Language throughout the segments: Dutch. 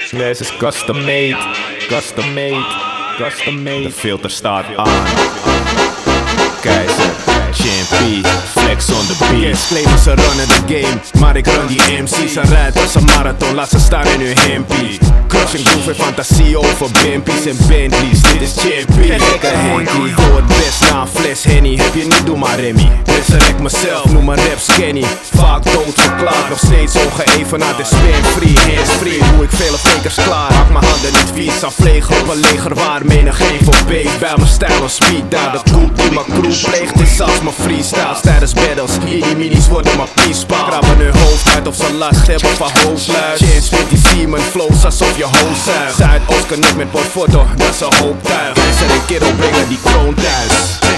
Deze is custom made, custom made, custom made. De filter staat aan. Keizer, Champy, flex on the beat. Claimen ze runnen de game, maar ik run die MC's. Ze rijdt als een marathon, laat ze staan in hun hempie. Crushing groove en fantasie over Bimpies en Bentleys. Dit is Champy, lekker Henkie. Doe het best na een fles Henny. Heb je niet, doe maar Remy. Resurrect mezelf, noem mijn rap skinny. Vaak doodverklaard, nog steeds ongeëvenaard en spam-free, hands-free. Hoe ik vele fakers klaar, maak mijn handen niet vies. Aan vlegel op een leger waar menig geen voor beet. Bij mijn stijl een speed, daar de koep die mijn crew pleegt is als mijn freestyles tijdens battles. Hier die minis worden mijn piespaal. Krabben hun hoofd uit of ze last hebben van hoofdluis. Chance met die Seaman flows alsof je hoofd zuigt. Zuidoost kan niet met portfoto, dat is een hoop tuig. Keizer en kerel brengen die kroon thuis.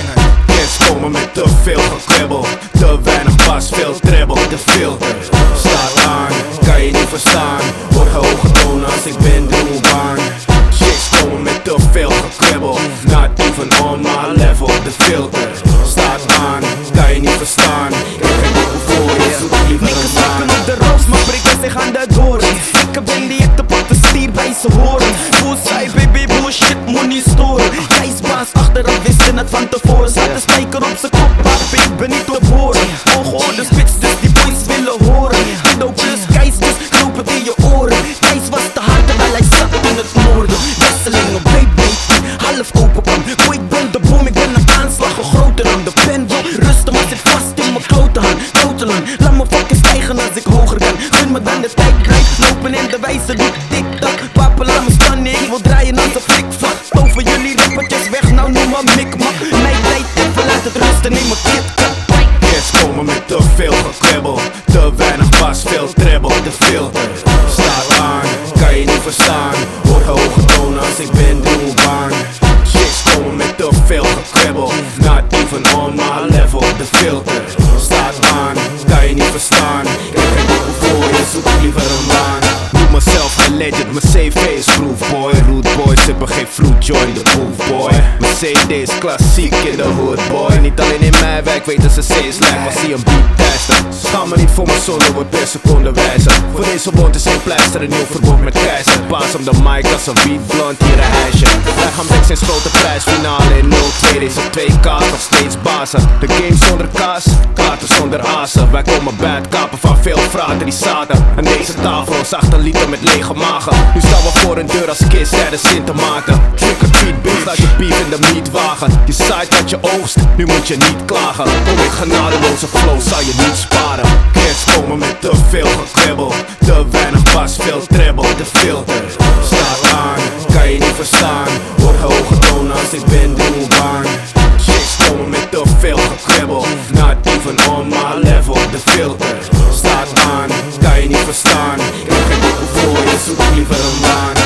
Kids komen met te veel gekwebbel. Te weinig bas, veel treble. De filter staat aan, kan je niet verstaan. Word hoge toon als ik ben droebaan. Chicks komen met te veel gekwebbel. Not even on my level. De filter staat aan, kan je niet verstaan. Ik heb geen boeken voor je, zoek liever een baan. Op de roos, maar prikken zich aan de doren. Ik ben die te pak de stier bij ze horen. Bullseye baby, bullshit, moet niet storen. Ijsbaas achteraf wisten het van tevoren. Zat de spijker op z'n kop, pap, ik ben niet te boren. Ongehoorde spits, dus die boys willen horen. Indo plus Keis, dus knoop het in je oren. Keis was te hard terwijl hij zat in het noorden. Wesseling op baby, half open kan. Boy, ik ben de boom, ik ben een aanslag, een groter dan de pen. Rustig, maar zit vast in mijn klote hand. Toteland, laat me fucking stijgen als ik hoger kan. Gun me dan de tijd, blijf lopen in de wijze doet tik-tak. Papa, laat me staan, nee, ik wil draaien als een flikvlak. Over jullie rappertjes weg, nou noem maar mikmak. Mijn tijd even, laat het rusten, neem mijn KitKat. Kids komen met te veel gekwebbel. Te weinig bas, veel treble. De filter staat aan, kan je niet verstaan. Word hoge toon als ik ben droebaan. Chicks komen met te veel gekwebbel. Not even on my level. De filter staat aan, kan je niet verstaan. Ik heb geen boeken voor je, zoek liever een baan. Noem mezelf een legend, mijn CV is proof boy. Root boys hebben geen fruit, join the proof boy. Mijn CD is klassiek in de hood boy. Niet alleen in mijn wijk weten ze C's lijkt, maar zie een beat testen. Schaam me niet voor mijn zonde, wordt per seconde wijzer. Voor deze wond is geen pleister, een nieuw verbod met keizer. Paas om de mic als een wiet blond, hier een ijsje. Wij gaan back sinds grote prijsfinale in 0-2. Deze 2K's nog steeds bazen. De game zonder kaas, kaarten zonder azen. Wij komen bij het kapen van veel fraten die zaten. Aan deze tafel ons 8 liter met lege magen. Nu staan we voor een deur als kist tijdens Sintermaten. Trick or treat bitch, laat je beef in de meatwagen. Je zaait wat je oogst, nu moet je niet klagen. Kom in genadeloze flow, zal je niet sparen. Kids komen met te veel gekwebbel. Te weinig bas, veel treble. De filter staat aan, kan je niet verstaan. Word hoge toon als ik ben droebaan. Chicks komen met te veel gekwebbel. Not even on my level. De filter staat aan, kan je niet verstaan. Ik heb geen boeken voor je, zoek liever een baan.